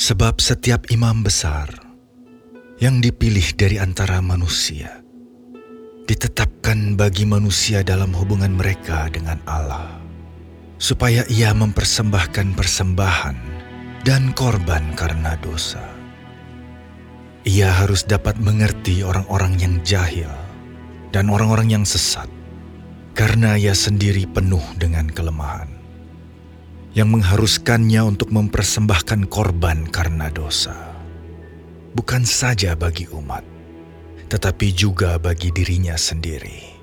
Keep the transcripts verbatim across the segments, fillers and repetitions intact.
Sebab setiap imam besar yang dipilih dari antara manusia ditetapkan bagi manusia dalam hubungan mereka dengan Allah, supaya ia mempersembahkan persembahan dan korban karena dosa. Ia harus dapat mengerti orang-orang yang jahil dan orang-orang yang sesat, karena ia sendiri penuh dengan kelemahan, yang mengharuskannya untuk mempersembahkan korban karena dosa, bukan saja bagi umat, tetapi juga bagi dirinya sendiri.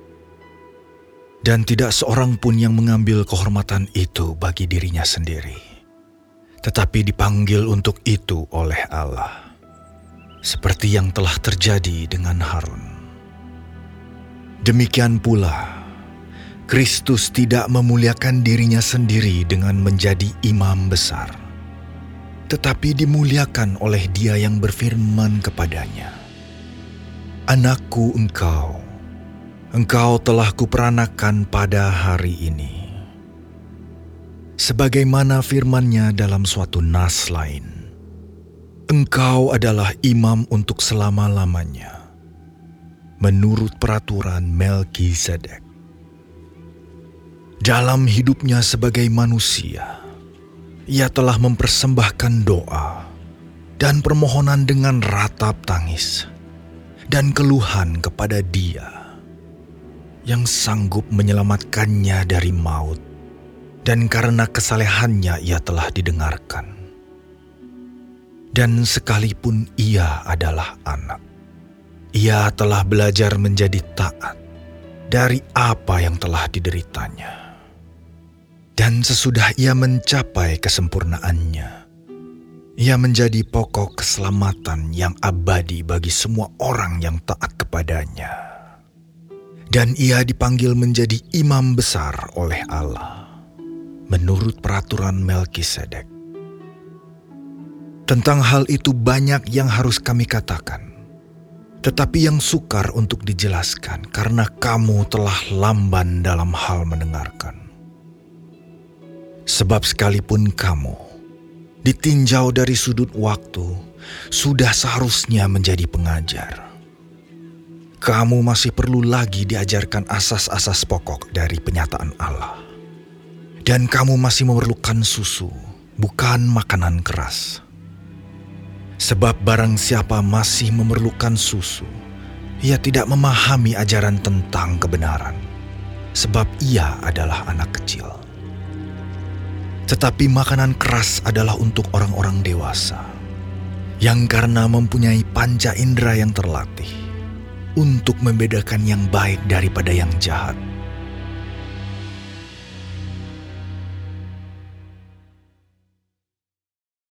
Dan tidak seorang pun yang mengambil kehormatan itu bagi dirinya sendiri, tetapi dipanggil untuk itu oleh Allah, seperti yang telah terjadi dengan Harun. Demikian pula, Kristus tidak memuliakan dirinya sendiri dengan menjadi imam besar, tetapi dimuliakan oleh Dia yang berfirman kepadanya, "Anakku engkau, engkau telah kuperanakan pada hari ini." Sebagaimana firman-Nya dalam suatu nas lain, "Engkau adalah imam untuk selama-lamanya, menurut peraturan Melkisedek." Dalam hidupnya sebagai manusia, ia telah mempersembahkan doa dan permohonan dengan ratap tangis dan keluhan kepada Dia yang sanggup menyelamatkannya dari maut, dan karena kesalehannya ia telah didengarkan. Dan sekalipun ia adalah anak, ia telah belajar menjadi taat dari apa yang telah dideritanya. Dan sesudah ia mencapai kesempurnaannya, ia menjadi pokok keselamatan yang abadi bagi semua orang yang taat kepadanya. Dan ia dipanggil menjadi imam besar oleh Allah, menurut peraturan Melkisedek. Tentang hal itu banyak yang harus kami katakan, tetapi yang sukar untuk dijelaskan karena kamu telah lamban dalam hal mendengarkan. Sebab sekalipun kamu ditinjau dari sudut waktu, sudah seharusnya menjadi pengajar. Kamu masih perlu lagi diajarkan asas-asas pokok dari penyataan Allah. Dan kamu masih memerlukan susu, bukan makanan keras. Sebab barang siapa masih memerlukan susu, ia tidak memahami ajaran tentang kebenaran, sebab ia adalah anak kecil. Tetapi makanan keras adalah untuk orang-orang dewasa, yang karena mempunyai panca indera yang terlatih, untuk membedakan yang baik daripada yang jahat.